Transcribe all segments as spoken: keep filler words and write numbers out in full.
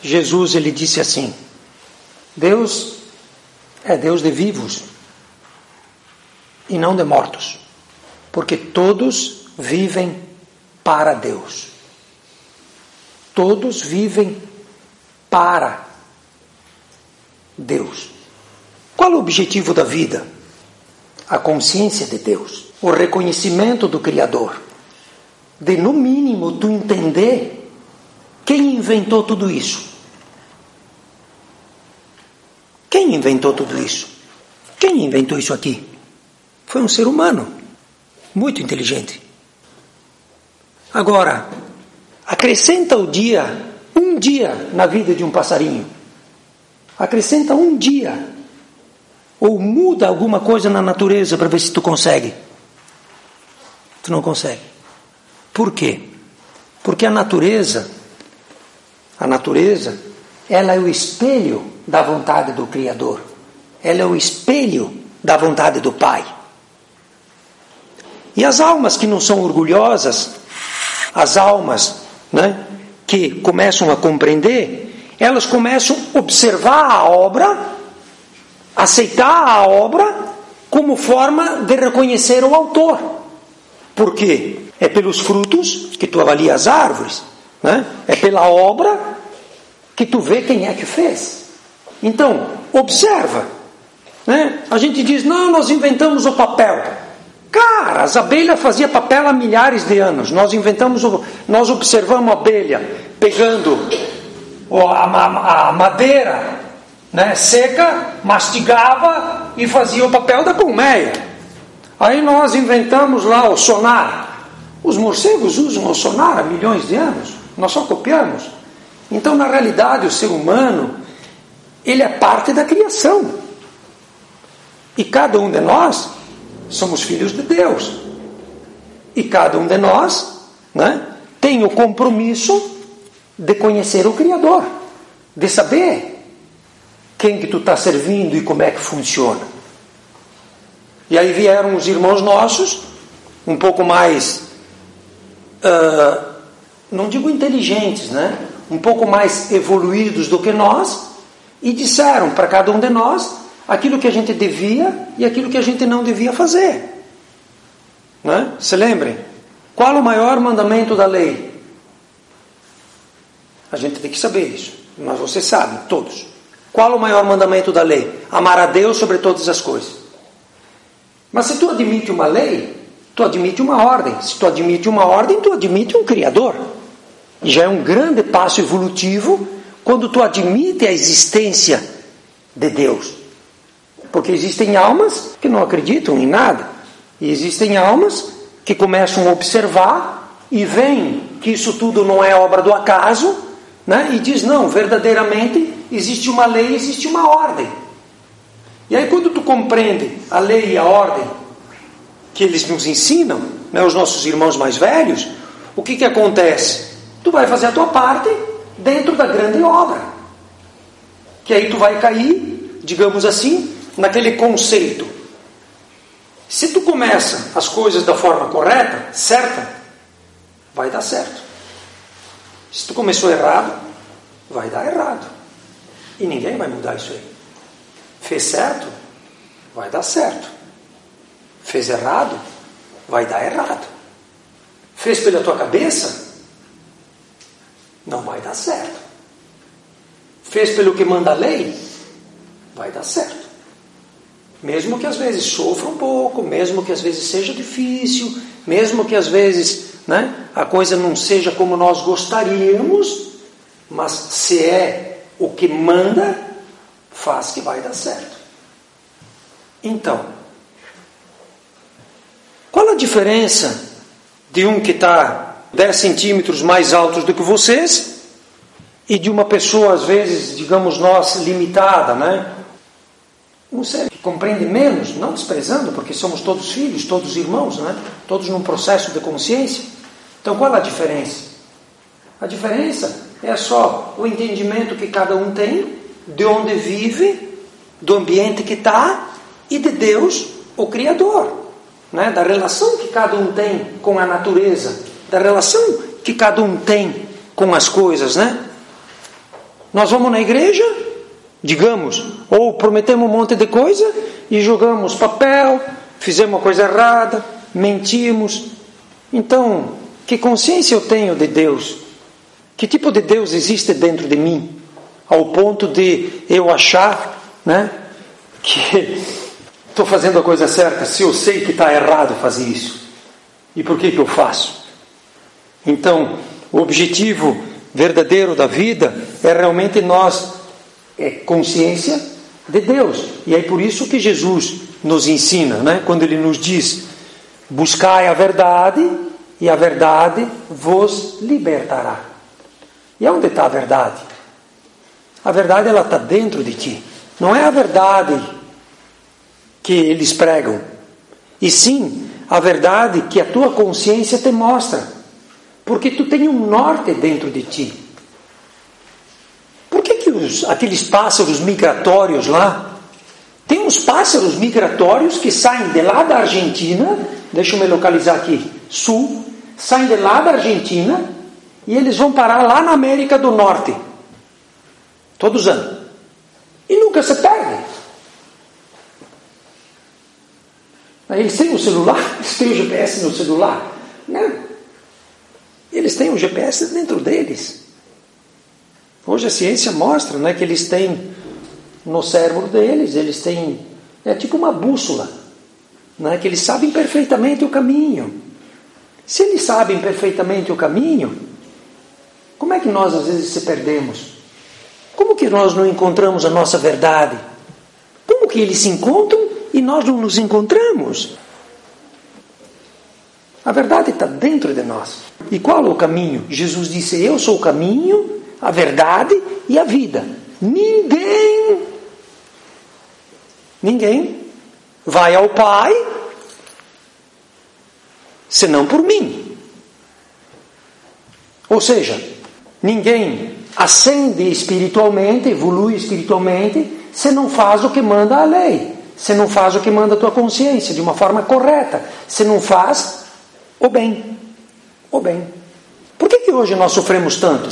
Jesus, ele disse assim: Deus é Deus de vivos e não de mortos, porque todos vivem para Deus. Todos vivem para Deus. Qual é o objetivo da vida? A consciência de Deus, o reconhecimento do Criador, de no mínimo tu entender quem inventou tudo isso. Quem inventou tudo isso? Quem inventou isso aqui? Foi um ser humano, muito inteligente. Agora, acrescenta o dia, um dia na vida de um passarinho. Acrescenta um dia. Ou muda alguma coisa na natureza para ver se tu consegue. Tu não consegue. Por quê? Porque a natureza, a natureza, ela é o espelho da vontade do Criador. Ela é o espelho da vontade do Pai. E as almas que não são orgulhosas, as almas, né, que começam a compreender, elas começam a observar a obra, aceitar a obra como forma de reconhecer o autor. Por quê? É pelos frutos que tu avalia as árvores, né? É pela obra que tu vê quem é que fez. Então, observa, né? A gente diz, não, nós inventamos o papel. Cara, as abelhas faziam papel há milhares de anos. Nós inventamos, o, nós observamos a abelha pegando a, a, a madeira, né, seca, mastigava e fazia o papel da colmeia. Aí nós inventamos lá o sonar. Os morcegos usam o sonar há milhões de anos. Nós só copiamos. Então, na realidade, o ser humano, ele é parte da criação. E cada um de nós somos filhos de Deus. E cada um de nós, né, tem o compromisso de conhecer o Criador, de saber quem que tu está servindo e como é que funciona. E aí vieram os irmãos nossos, um pouco mais, uh, não digo inteligentes, né? Um pouco mais evoluídos do que nós, e disseram para cada um de nós aquilo que a gente devia e aquilo que a gente não devia fazer. Né? Se lembrem, qual o maior mandamento da lei? A gente tem que saber isso, mas vocês sabem, todos. Qual o maior mandamento da lei? Amar a Deus sobre todas as coisas. Mas se tu admite uma lei, tu admite uma ordem. Se tu admite uma ordem, tu admite um Criador. E já é um grande passo evolutivo quando tu admite a existência de Deus. Porque existem almas que não acreditam em nada. E existem almas que começam a observar e veem que isso tudo não é obra do acaso, né? E diz, não, verdadeiramente existe uma lei, existe uma ordem. E aí quando tu compreende a lei e a ordem que eles nos ensinam, né, os nossos irmãos mais velhos, o que que acontece? Tu vai fazer a tua parte dentro da grande obra. Que aí tu vai cair, digamos assim, naquele conceito. Se tu começa as coisas da forma correta, certa, vai dar certo. Se tu começou errado, vai dar errado. E ninguém vai mudar isso aí. Fez certo, vai dar certo. Fez errado, vai dar errado. Fez pela tua cabeça, não vai dar certo. Fez pelo que manda a lei, vai dar certo. Mesmo que às vezes sofra um pouco, mesmo que às vezes seja difícil, mesmo que às vezes, né, a coisa não seja como nós gostaríamos, mas se é o que manda, faz que vai dar certo. Então, qual a diferença de um que está dez centímetros mais alto do que vocês e de uma pessoa, às vezes, digamos nós, limitada, né? Um ser que compreende menos, não desprezando, porque somos todos filhos, todos irmãos, né? Todos num processo de consciência. Então, qual a diferença? A diferença é só o entendimento que cada um tem de onde vive, do ambiente que está e de Deus, o Criador, né? Da relação que cada um tem com a natureza, da relação que cada um tem com as coisas, né? Nós vamos na igreja, digamos, ou prometemos um monte de coisa e jogamos papel, fizemos uma coisa errada, mentimos. Então, que consciência eu tenho de Deus? Que tipo de Deus existe dentro de mim? Ao ponto de eu achar, né, que estou fazendo a coisa certa, se eu sei que está errado fazer isso. E por que que eu faço? Então, o objetivo verdadeiro da vida é realmente nós, é consciência de Deus. E é por isso que Jesus nos ensina, né, quando Ele nos diz, buscai a verdade e a verdade vos libertará. E onde está a verdade? A verdade, ela está dentro de ti. Não é a verdade que eles pregam, e sim a verdade que a tua consciência te mostra, porque tu tem um norte dentro de ti. Por que que os, aqueles pássaros migratórios lá, tem uns pássaros migratórios que saem de lá da Argentina, deixa eu me localizar aqui, sul, saem de lá da Argentina e eles vão parar lá na América do Norte, todos os anos, e nunca se perdem. Eles têm o celular, eles têm o G P S no celular, né? Eles têm o G P S dentro deles. Hoje a ciência mostra, né, que eles têm no cérebro deles, eles têm, é tipo uma bússola, né, que eles sabem perfeitamente o caminho. Se eles sabem perfeitamente o caminho, como é que nós às vezes se perdemos? Como que nós não encontramos a nossa verdade? Como que eles se encontram e nós não nos encontramos? A verdade está dentro de nós. E qual é o caminho? Jesus disse, eu sou o caminho, a verdade e a vida. Ninguém, ninguém vai ao Pai senão por mim. Ou seja, ninguém ascende espiritualmente, evolui espiritualmente, se não faz o que manda a lei, se não faz o que manda a tua consciência, de uma forma correta, se não faz o bem, o bem. Por que que hoje nós sofremos tanto?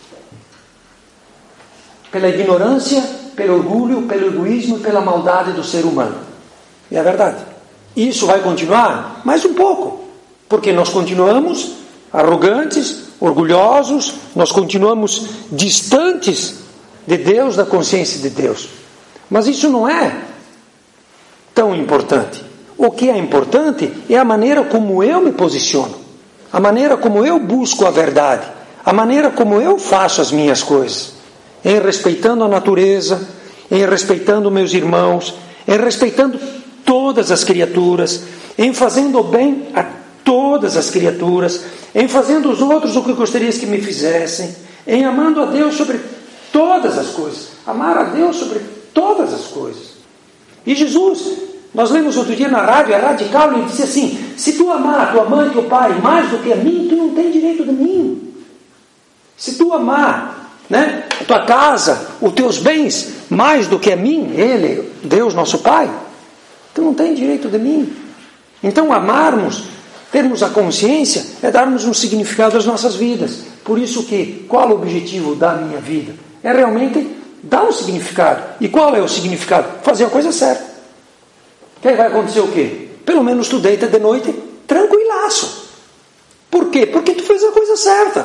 Pela ignorância, pelo orgulho, pelo egoísmo e pela maldade do ser humano. E é verdade. Isso vai continuar mais um pouco, porque nós continuamos arrogantes, orgulhosos, nós continuamos distantes de Deus, da consciência de Deus. Mas isso não é tão importante. O que é importante é a maneira como eu me posiciono, a maneira como eu busco a verdade, a maneira como eu faço as minhas coisas, em respeitando a natureza, em respeitando meus irmãos, em respeitando todas as criaturas, em fazendo o bem a todas as criaturas, em fazendo os outros o que gostarias que me fizessem, em amando a Deus sobre todas as coisas, amar a Deus sobre todas as coisas. E Jesus, nós lemos outro dia na rádio, é radical, ele disse assim, se tu amar a tua mãe e teu pai mais do que a mim, tu não tem direito de mim. Se tu amar, né, a tua casa, os teus bens mais do que a mim, Ele, Deus nosso Pai, tu não tem direito de mim. Então amarmos, termos a consciência, é darmos um significado às nossas vidas. Por isso que, qual é o objetivo da minha vida? É realmente dar um significado. E qual é o significado? Fazer a coisa certa. Que aí vai acontecer o quê? Pelo menos tu deita de noite tranquilaço. Por quê? Porque tu fez a coisa certa.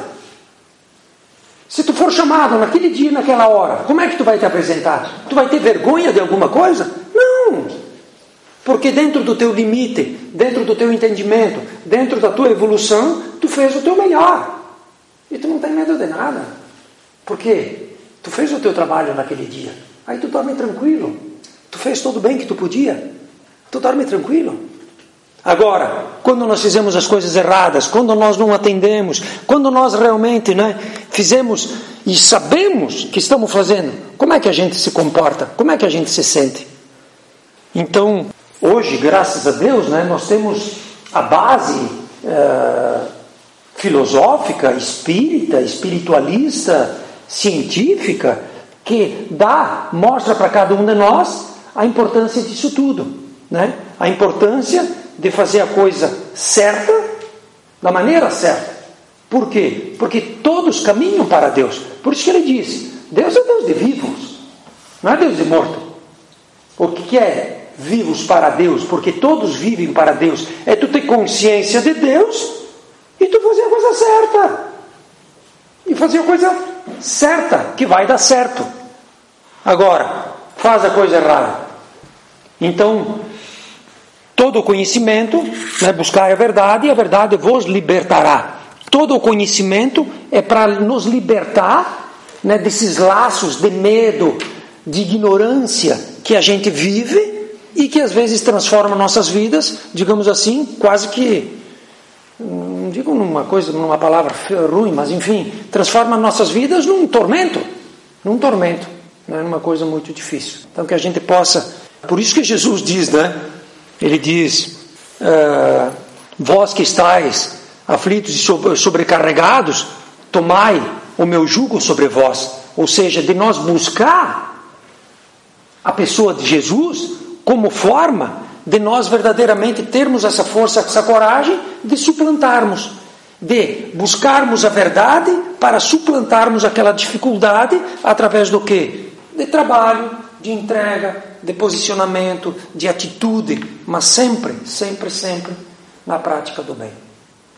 Se tu for chamado naquele dia, naquela hora, como é que tu vai te apresentar? Tu vai ter vergonha de alguma coisa? Não! Porque dentro do teu limite, dentro do teu entendimento, dentro da tua evolução, tu fez o teu melhor. E tu não tem medo de nada. Por quê? Tu fez o teu trabalho naquele dia. Aí tu dorme tranquilo. Tu fez todo o bem que tu podia. Tu dorme tranquilo. Agora, quando nós fizemos as coisas erradas, quando nós não atendemos, quando nós realmente, né, fizemos e sabemos que estamos fazendo, como é que a gente se comporta? Como é que a gente se sente? Então, hoje, graças a Deus, né, nós temos a base uh, filosófica, espírita, espiritualista, científica, que dá, mostra para cada um de nós a importância disso tudo, né? A importância de fazer a coisa certa, da maneira certa. Por quê? Porque todos caminham para Deus. Por isso que ele diz, Deus é Deus de vivos, não é Deus de morto. O que é vivos para Deus? Porque todos vivem para Deus. É tu ter consciência de Deus e tu fazer a coisa certa. E fazer a coisa certa, que vai dar certo. Agora, faz a coisa errada. Então, todo o conhecimento, né, buscar a verdade, e a verdade vos libertará. Todo o conhecimento é para nos libertar, né, desses laços de medo, de ignorância que a gente vive e que às vezes transforma nossas vidas, digamos assim, quase que, não digo numa coisa, numa palavra ruim, mas enfim, transforma nossas vidas num tormento, num tormento, né, numa coisa muito difícil. Então que a gente possa, por isso que Jesus diz, né, ele diz, uh, vós que estáis aflitos e sobrecarregados, tomai o meu jugo sobre vós. Ou seja, de nós buscar a pessoa de Jesus como forma de nós verdadeiramente termos essa força, essa coragem de suplantarmos, de buscarmos a verdade para suplantarmos aquela dificuldade através do quê? De trabalho, de entrega, de posicionamento, de atitude, mas sempre, sempre, sempre na prática do bem.